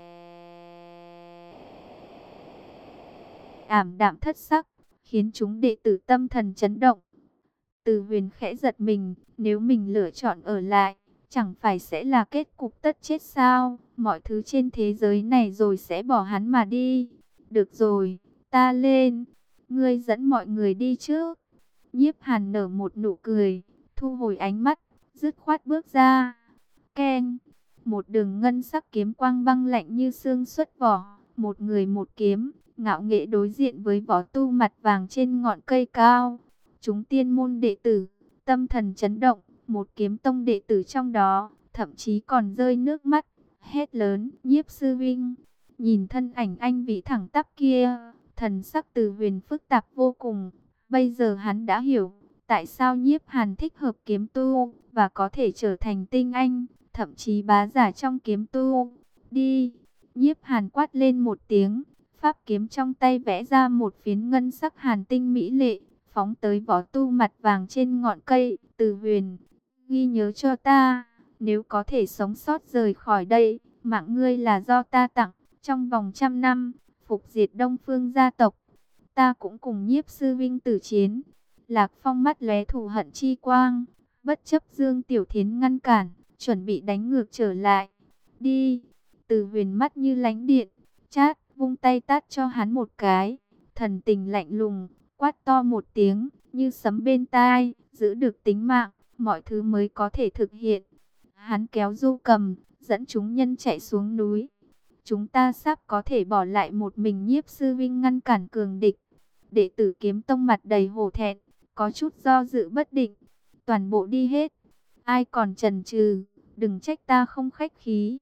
ảm đạm thất sắc, khiến chúng đệ tử tâm thần chấn động. Từ Huyền khẽ giật mình, nếu mình lựa chọn ở lại, chẳng phải sẽ là kết cục tất chết sao? Mọi thứ trên thế giới này rồi sẽ bỏ hắn mà đi. Được rồi, ta lên, ngươi dẫn mọi người đi trước. Nhiếp Hàn nở một nụ cười, thu hồi ánh mắt, dứt khoát bước ra. Keng, một đường ngân sắc kiếm quang băng lạnh như xương xuất vỏ, một người một kiếm, ngạo nghễ đối diện với võ tu mặt vàng trên ngọn cây cao. Chúng tiên môn đệ tử, tâm thần chấn động, một kiếm tông đệ tử trong đó, thậm chí còn rơi nước mắt. hét lớn, Nhiếp sư vinh. Nhìn thân ảnh anh vĩ thẳng tắp kia, thần sắc Từ Huyền phức tạp vô cùng. Bây giờ hắn đã hiểu, tại sao Nhiếp Hàn thích hợp kiếm tu, và có thể trở thành tinh anh, thậm chí bá giả trong kiếm tu. Đi! Nhiếp Hàn quát lên một tiếng, pháp kiếm trong tay vẽ ra một phiến ngân sắc hàn tinh mỹ lệ, phóng tới Võ Tu mặt vàng trên ngọn cây. Từ Huyền, ghi nhớ cho ta, nếu có thể sống sót rời khỏi đây, mạng ngươi là do ta tặng. Trong vòng trăm năm, phục diệt Đông Phương gia tộc, ta cũng cùng Nhiếp sư vinh tử chiến. Lạc Phong mắt lóe thù hận chi quang, bất chấp Dương Tiểu Thiến ngăn cản, chuẩn bị đánh ngược trở lại. Đi! Từ Huyền mắt như lánh điện, chát, vung tay tát cho hắn một cái. Thần tình lạnh lùng, quát to một tiếng, như sấm bên tai, giữ được tính mạng, mọi thứ mới có thể thực hiện. Hắn kéo Du Cầm, dẫn chúng nhân chạy xuống núi. Chúng ta sắp có thể bỏ lại một mình Nhiếp sư vinh ngăn cản cường địch. Đệ tử Kiếm Tông mặt đầy hổ thẹn, có chút do dự bất định. Toàn bộ đi hết, ai còn chần chừ, đừng trách ta không khách khí.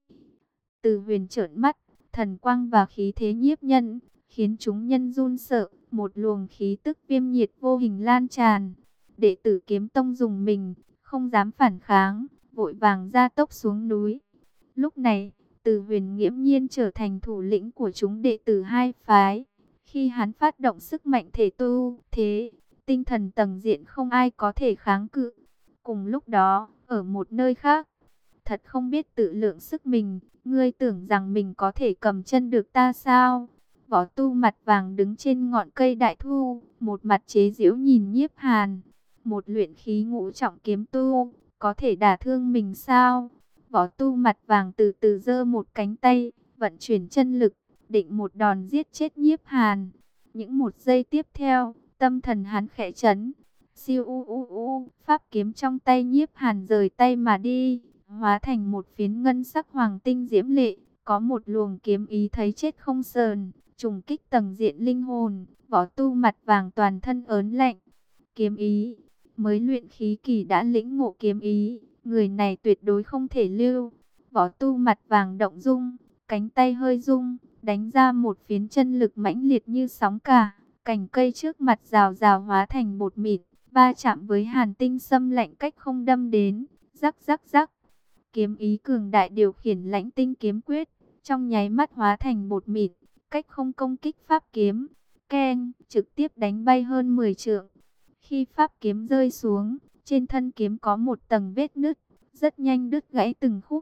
Từ Huyền trợn mắt, thần quang và khí thế nhiếp nhân, khiến chúng nhân run sợ. Một luồng khí tức viêm nhiệt vô hình lan tràn. Đệ tử Kiếm Tông dùng mình, không dám phản kháng, vội vàng ra tốc xuống núi. Lúc này, Từ Huyền nghiễm nhiên trở thành thủ lĩnh của chúng đệ tử hai phái. Khi hắn phát động sức mạnh thể tu, thế, tinh thần tầng diện không ai có thể kháng cự. Cùng lúc đó, ở một nơi khác, thật không biết tự lượng sức mình, ngươi tưởng rằng mình có thể cầm chân được ta sao? Võ Tu mặt vàng đứng trên ngọn cây đại thu, một mặt chế giễu nhìn Nhiếp Hàn. Một luyện khí ngũ trọng kiếm tu, có thể đả thương mình sao? Võ Tu mặt vàng từ từ giơ một cánh tay, vận chuyển chân lực, định một đòn giết chết Nhiếp Hàn. Những một giây tiếp theo, tâm thần hắn khẽ chấn. Siêu u u u, pháp kiếm trong tay Nhiếp Hàn rời tay mà đi, hóa thành một phiến ngân sắc hoàng tinh diễm lệ, có một luồng kiếm ý thấy chết không sờn, trùng kích tầng diện linh hồn. Võ Tu mặt vàng toàn thân ớn lạnh. Kiếm ý, mới luyện khí kỳ đã lĩnh ngộ kiếm ý, người này tuyệt đối không thể lưu. Võ Tu mặt vàng động dung, cánh tay hơi rung, đánh ra một phiến chân lực mãnh liệt như sóng cả. Cành cây trước mặt rào rào hóa thành bột mịn, va chạm với hàn tinh xâm lạnh cách không đâm đến. Rắc rắc rắc, kiếm ý cường đại điều khiển lãnh tinh kiếm quyết, trong nháy mắt hóa thành bột mịn, cách không công kích pháp kiếm. Keng, trực tiếp đánh bay hơn mười trượng. Khi pháp kiếm rơi xuống, trên thân kiếm có một tầng vết nứt, rất nhanh đứt gãy từng khúc.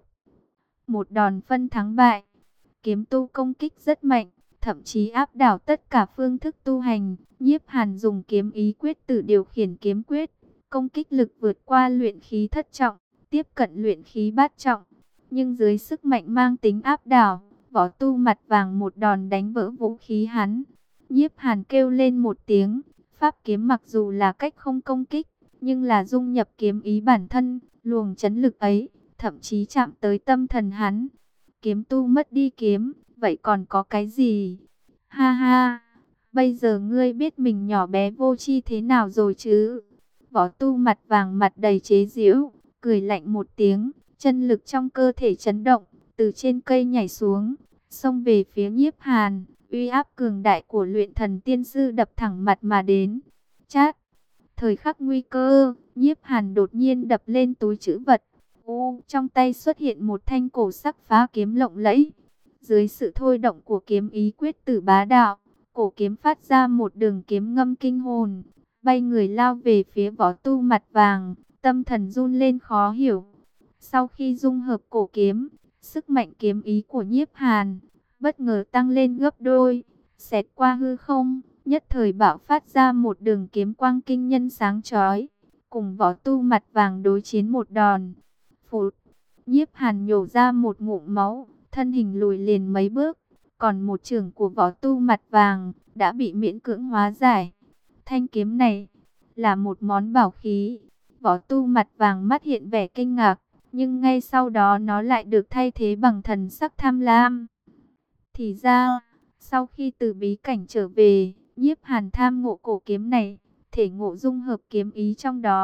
Một đòn phân thắng bại. Kiếm tu công kích rất mạnh, thậm chí áp đảo tất cả phương thức tu hành. Nhiếp Hàn dùng kiếm ý quyết tử điều khiển kiếm quyết, công kích lực vượt qua luyện khí thất trọng, tiếp cận luyện khí bát trọng. Nhưng dưới sức mạnh mang tính áp đảo, Võ Tu mặt vàng một đòn đánh vỡ vũ khí hắn. Nhiếp Hàn kêu lên một tiếng, pháp kiếm mặc dù là cách không công kích, nhưng là dung nhập kiếm ý bản thân, luồng chấn lực ấy, thậm chí chạm tới tâm thần hắn. Kiếm tu mất đi kiếm, vậy còn có cái gì? Ha ha, bây giờ ngươi biết mình nhỏ bé vô tri thế nào rồi chứ? Võ Tu mặt vàng mặt đầy chế giễu, cười lạnh một tiếng, chân lực trong cơ thể chấn động, từ trên cây nhảy xuống, xông về phía Nhiếp Hàn. Uy áp cường đại của luyện thần tiên sư đập thẳng mặt mà đến. Chát! Thời khắc nguy cơ, Nhiếp Hàn đột nhiên đập lên túi trữ vật. Ô, trong tay xuất hiện một thanh cổ sắc phá kiếm lộng lẫy. Dưới sự thôi động của kiếm ý quyết tử bá đạo, cổ kiếm phát ra một đường kiếm ngâm kinh hồn, bay người lao về phía Võ Tu mặt vàng. Tâm thần run lên khó hiểu. Sau khi dung hợp cổ kiếm, sức mạnh kiếm ý của Nhiếp Hàn bất ngờ tăng lên gấp đôi, xẹt qua hư không, nhất thời bạo phát ra một đường kiếm quang kinh nhân sáng chói, cùng Võ Tu mặt vàng đối chiến một đòn. Phụt, Nhiếp Hàn nhổ ra một ngụm máu, thân hình lùi liền mấy bước, còn một chưởng của Võ Tu mặt vàng đã bị miễn cưỡng hóa giải. Thanh kiếm này là một món bảo khí. Võ Tu mặt vàng mắt hiện vẻ kinh ngạc, nhưng ngay sau đó nó lại được thay thế bằng thần sắc tham lam. Thì ra, sau khi từ bí cảnh trở về, Nhiếp Hàn tham ngộ cổ kiếm này, thể ngộ dung hợp kiếm ý trong đó,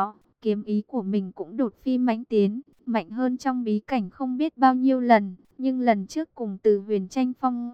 kiếm ý của mình cũng đột phi mãnh tiến, mạnh hơn trong bí cảnh không biết bao nhiêu lần, nhưng lần trước cùng Từ Huyền tranh phong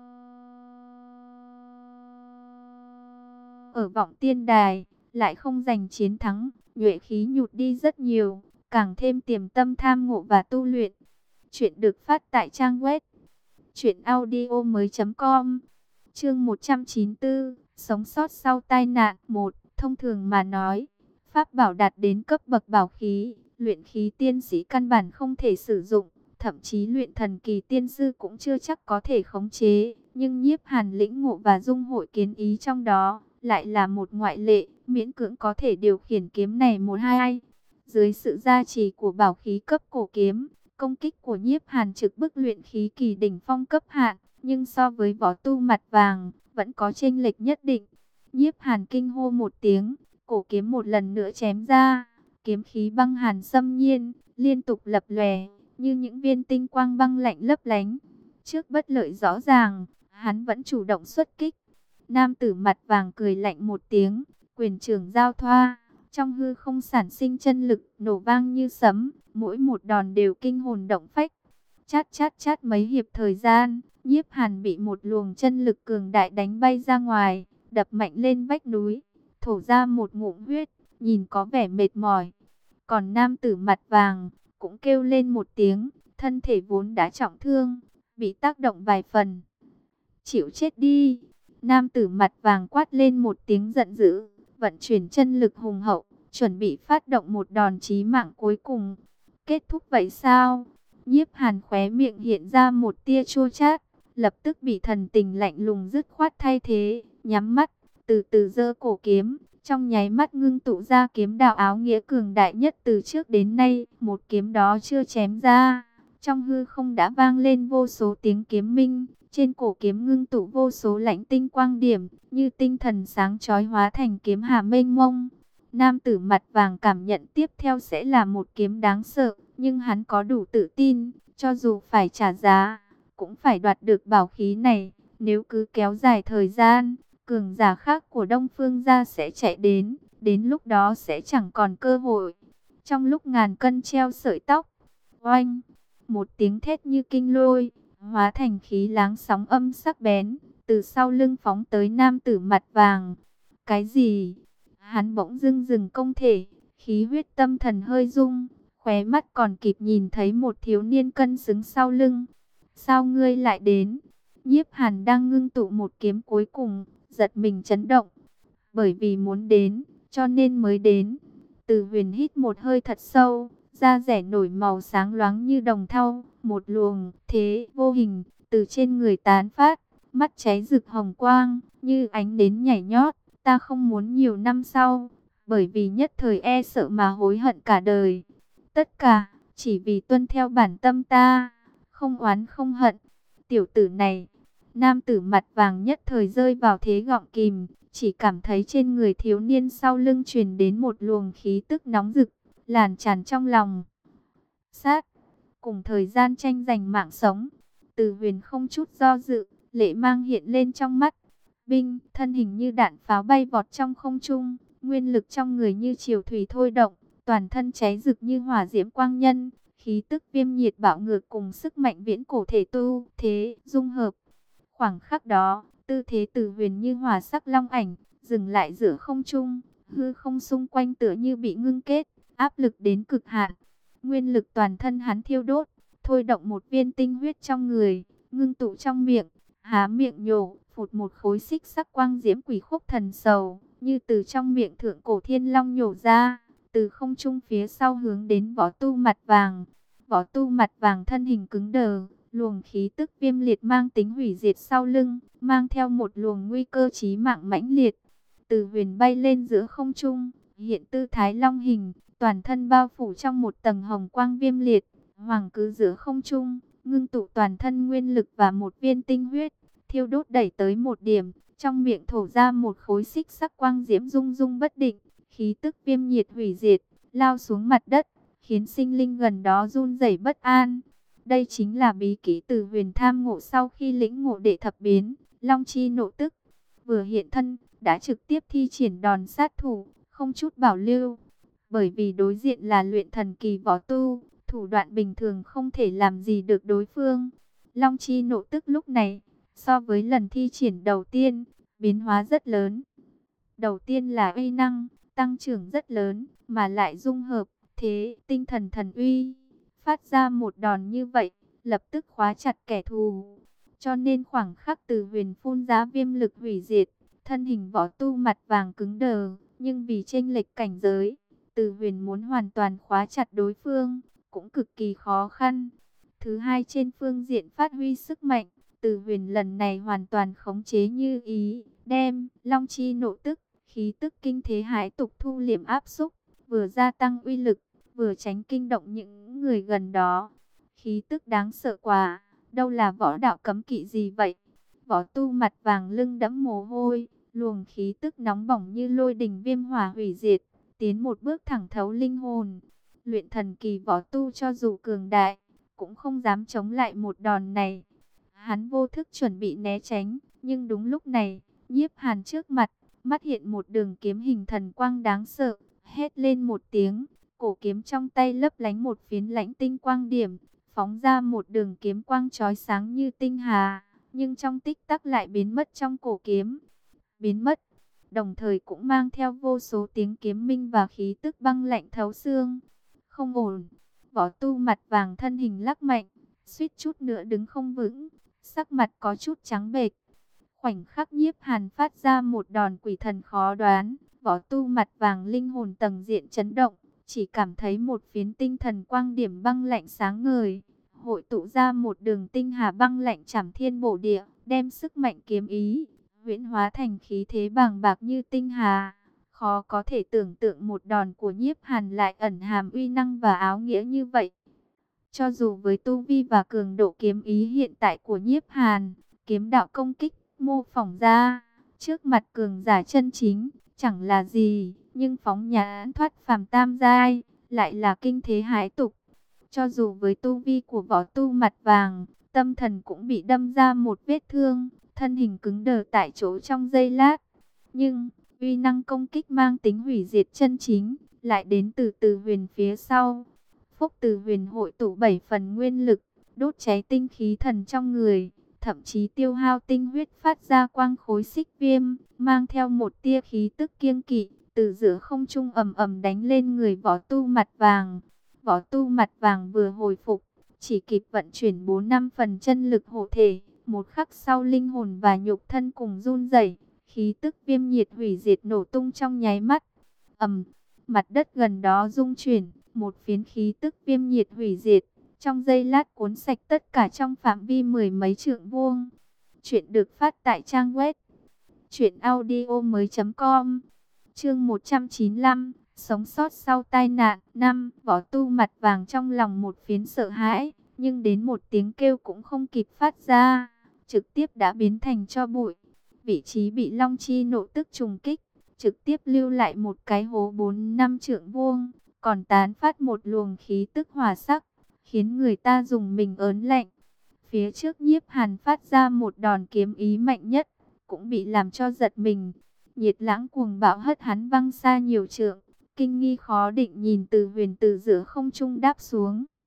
ở Vọng Tiên Đài, lại không giành chiến thắng, nhuệ khí nhụt đi rất nhiều, càng thêm tiềm tâm tham ngộ và tu luyện. Chuyện được phát tại trang web truyện audio mới chấm com. Chương một trăm chín mươi tư, sống sót sau tai nạn. Một, thông thường mà nói, pháp bảo đạt đến cấp bậc bảo khí, luyện khí tiên sĩ căn bản không thể sử dụng, thậm chí luyện thần kỳ tiên sư cũng chưa chắc có thể khống chế, nhưng Nhiếp Hàn lĩnh ngộ và dung hội kiến ý trong đó, lại là một ngoại lệ, miễn cưỡng có thể điều khiển kiếm này một hai. Dưới sự gia trì của bảo khí cấp cổ kiếm, công kích của Nhiếp Hàn trực bức luyện khí kỳ đỉnh phong cấp hạn, nhưng so với võ tu mặt vàng, vẫn có chênh lệch nhất định. Nhiếp Hàn kinh hô một tiếng, cổ kiếm một lần nữa chém ra, kiếm khí băng hàn xâm nhiên, liên tục lập lòe, như những viên tinh quang băng lạnh lấp lánh. Trước bất lợi rõ ràng, hắn vẫn chủ động xuất kích. Nam tử mặt vàng cười lạnh một tiếng, quyền trường giao thoa, trong hư không sản sinh chân lực, nổ vang như sấm, mỗi một đòn đều kinh hồn động phách. Chát chát chát mấy hiệp thời gian, Nhiếp Hàn bị một luồng chân lực cường đại đánh bay ra ngoài, đập mạnh lên vách núi, thổ ra một ngụm huyết, nhìn có vẻ mệt mỏi. Còn nam tử mặt vàng cũng kêu lên một tiếng, thân thể vốn đã trọng thương, bị tác động vài phần. Chịu chết đi! Nam tử mặt vàng quát lên một tiếng giận dữ, vận chuyển chân lực hùng hậu, chuẩn bị phát động một đòn chí mạng cuối cùng. Kết thúc vậy sao? Nhiếp Hàn khóe miệng hiện ra một tia chua chát, lập tức bị thần tình lạnh lùng dứt khoát thay thế, nhắm mắt, từ từ giơ cổ kiếm, trong nháy mắt ngưng tụ ra kiếm đạo áo nghĩa cường đại nhất từ trước đến nay, một kiếm đó chưa chém ra, trong hư không đã vang lên vô số tiếng kiếm minh, trên cổ kiếm ngưng tụ vô số lãnh tinh quang điểm, như tinh thần sáng chói hóa thành kiếm hà mênh mông. Nam tử mặt vàng cảm nhận tiếp theo sẽ là một kiếm đáng sợ, nhưng hắn có đủ tự tin, cho dù phải trả giá, cũng phải đoạt được bảo khí này. Nếu cứ kéo dài thời gian, cường giả khác của Đông Phương gia sẽ chạy đến, đến lúc đó sẽ chẳng còn cơ hội. Trong lúc ngàn cân treo sợi tóc, oanh, một tiếng thét như kinh lôi, hóa thành khí láng sóng âm sắc bén, từ sau lưng phóng tới nam tử mặt vàng. Cái gì? Hắn bỗng dưng dừng công thể, khí huyết tâm thần hơi rung, khóe mắt còn kịp nhìn thấy một thiếu niên cân xứng sau lưng. Sao ngươi lại đến? Nhiếp Hàn đang ngưng tụ một kiếm cuối cùng, giật mình chấn động. Bởi vì muốn đến, cho nên mới đến. Từ Huyền hít một hơi thật sâu, da rẻ nổi màu sáng loáng như đồng thau, một luồng thế vô hình từ trên người tán phát, mắt cháy rực hồng quang, như ánh nến nhảy nhót. Ta không muốn nhiều năm sau, bởi vì nhất thời e sợ mà hối hận cả đời. Tất cả chỉ vì tuân theo bản tâm ta, không oán không hận. Tiểu tử này, nam tử mặt vàng nhất thời rơi vào thế gọng kìm, chỉ cảm thấy trên người thiếu niên sau lưng truyền đến một luồng khí tức nóng rực, làn tràn trong lòng. Sát, cùng thời gian tranh giành mạng sống, Từ Huyền không chút do dự, lệ mang hiện lên trong mắt. Binh, thân hình như đạn pháo bay vọt trong không trung, nguyên lực trong người như chiều thủy thôi động, toàn thân cháy rực như hỏa diễm quang nhân, khí tức viêm nhiệt bạo ngược cùng sức mạnh viễn cổ thể tu, thế, dung hợp. Khoảng khắc đó, tư thế Từ Huyền như hỏa sắc long ảnh, dừng lại giữa không trung, hư không xung quanh tựa như bị ngưng kết, áp lực đến cực hạn. Nguyên lực toàn thân hắn thiêu đốt, thôi động một viên tinh huyết trong người, ngưng tụ trong miệng, há miệng nhổ, phụt một khối xích sắc quang diễm quỷ khúc thần sầu, như từ trong miệng thượng cổ thiên long nhổ ra, từ không trung phía sau hướng đến võ tu mặt vàng. Võ tu mặt vàng thân hình cứng đờ, luồng khí tức viêm liệt mang tính hủy diệt sau lưng, mang theo một luồng nguy cơ chí mạng mãnh liệt. Từ Huyền bay lên giữa không trung, hiện tư thái long hình, toàn thân bao phủ trong một tầng hồng quang viêm liệt, hoàng cứ giữa không trung, ngưng tụ toàn thân nguyên lực và một viên tinh huyết, thiêu đốt đẩy tới một điểm, trong miệng thổ ra một khối xích sắc quang diễm rung rung bất định, khí tức viêm nhiệt hủy diệt, lao xuống mặt đất, khiến sinh linh gần đó run rẩy bất an. Đây chính là bí kỹ Từ Huyền tham ngộ sau khi lĩnh ngộ đệ thập biến, Long Chi nộ tức. Vừa hiện thân, đã trực tiếp thi triển đòn sát thủ, không chút bảo lưu. Bởi vì đối diện là luyện thần kỳ võ tu, thủ đoạn bình thường không thể làm gì được đối phương. Long chi nộ tức lúc này, so với lần thi triển đầu tiên, biến hóa rất lớn. Đầu tiên là uy năng, tăng trưởng rất lớn, mà lại dung hợp, thế tinh thần thần uy. Phát ra một đòn như vậy, lập tức khóa chặt kẻ thù. Cho nên khoảng khắc Từ Huyền phun ra viêm lực hủy diệt, thân hình võ tu mặt vàng cứng đờ, nhưng vì chênh lệch cảnh giới, Từ Huyền muốn hoàn toàn khóa chặt đối phương, cũng cực kỳ khó khăn. Thứ hai, trên phương diện phát huy sức mạnh, Từ Huyền lần này hoàn toàn khống chế như ý, đem Long chi nộ tức, khí tức kinh thế hải tục thu liệm áp xúc, vừa gia tăng uy lực, vừa tránh kinh động những người gần đó. Khí tức đáng sợ quá, đâu là võ đạo cấm kỵ gì vậy? Võ tu mặt vàng lưng đẫm mồ hôi, luồng khí tức nóng bỏng như lôi đình viêm hỏa hủy diệt, tiến một bước thẳng thấu linh hồn. Luyện thần kỳ võ tu cho dù cường đại, cũng không dám chống lại một đòn này. Hắn vô thức chuẩn bị né tránh, nhưng đúng lúc này, Nhiếp Hàn trước mặt, mắt hiện một đường kiếm hình thần quang đáng sợ, hét lên một tiếng, cổ kiếm trong tay lấp lánh một phiến lãnh tinh quang điểm, phóng ra một đường kiếm quang chói sáng như tinh hà, nhưng trong tích tắc lại biến mất trong cổ kiếm. Biến mất, đồng thời cũng mang theo vô số tiếng kiếm minh và khí tức băng lạnh thấu xương. Không ổn, võ tu mặt vàng thân hình lắc mạnh, suýt chút nữa đứng không vững, sắc mặt có chút trắng bệch. Khoảnh khắc Nhiếp Hàn phát ra một đòn quỷ thần khó đoán, võ tu mặt vàng linh hồn tầng diện chấn động, chỉ cảm thấy một phiến tinh thần quang điểm băng lạnh sáng ngời, hội tụ ra một đường tinh hà băng lạnh chảm thiên bổ địa, đem sức mạnh kiếm ý huyễn hóa thành khí thế bàng bạc như tinh hà. Khó có thể tưởng tượng một đòn của Nhiếp Hàn lại ẩn hàm uy năng và áo nghĩa như vậy. Cho dù với tu vi và cường độ kiếm ý hiện tại của Nhiếp Hàn, kiếm đạo công kích mô phỏng ra trước mặt cường giả chân chính chẳng là gì, nhưng phóng nhãn thoát phàm tam giai lại là kinh thế hải tục. Cho dù với tu vi của võ tu mặt vàng, tâm thần cũng bị đâm ra một vết thương, thân hình cứng đờ tại chỗ trong giây lát. Nhưng uy năng công kích mang tính hủy diệt chân chính lại đến từ Từ Huyền phía sau. Phúc Từ Huyền hội tụ bảy phần nguyên lực, đốt cháy tinh khí thần trong người, thậm chí tiêu hao tinh huyết phát ra quang khối xích viêm, mang theo một tia khí tức kiêng kỵ, từ giữa không trung ầm ầm đánh lên người võ tu mặt vàng. Võ tu mặt vàng vừa hồi phục, chỉ kịp vận chuyển bốn năm phần chân lực hộ thể, một khắc sau linh hồn và nhục thân cùng run rẩy, khí tức viêm nhiệt hủy diệt nổ tung trong nháy mắt. Ầm, mặt đất gần đó rung chuyển, một phiến khí tức viêm nhiệt hủy diệt, trong giây lát cuốn sạch tất cả trong phạm vi mười mấy trượng vuông. Chuyện được phát tại trang web truyện audio mới.com. Chương một trăm chín mươi lăm, sống sót sau tai nạn. Năm, võ tu mặt vàng trong lòng một phiến sợ hãi, nhưng đến một tiếng kêu cũng không kịp phát ra, trực tiếp đã biến thành tro bụi. Vị trí bị long chi nộ tức trùng kích, trực tiếp lưu lại một cái hố bốn năm trượng vuông, còn tán phát một luồng khí tức hỏa sắc, khiến người ta dùng mình ớn lạnh. Phía trước Nhiếp Hàn phát ra một đòn kiếm ý mạnh nhất, cũng bị làm cho giật mình. Nhiệt lãng cuồng bạo hất hắn văng xa nhiều trượng, kinh nghi khó định nhìn Từ Huyền từ giữa không trung đáp xuống.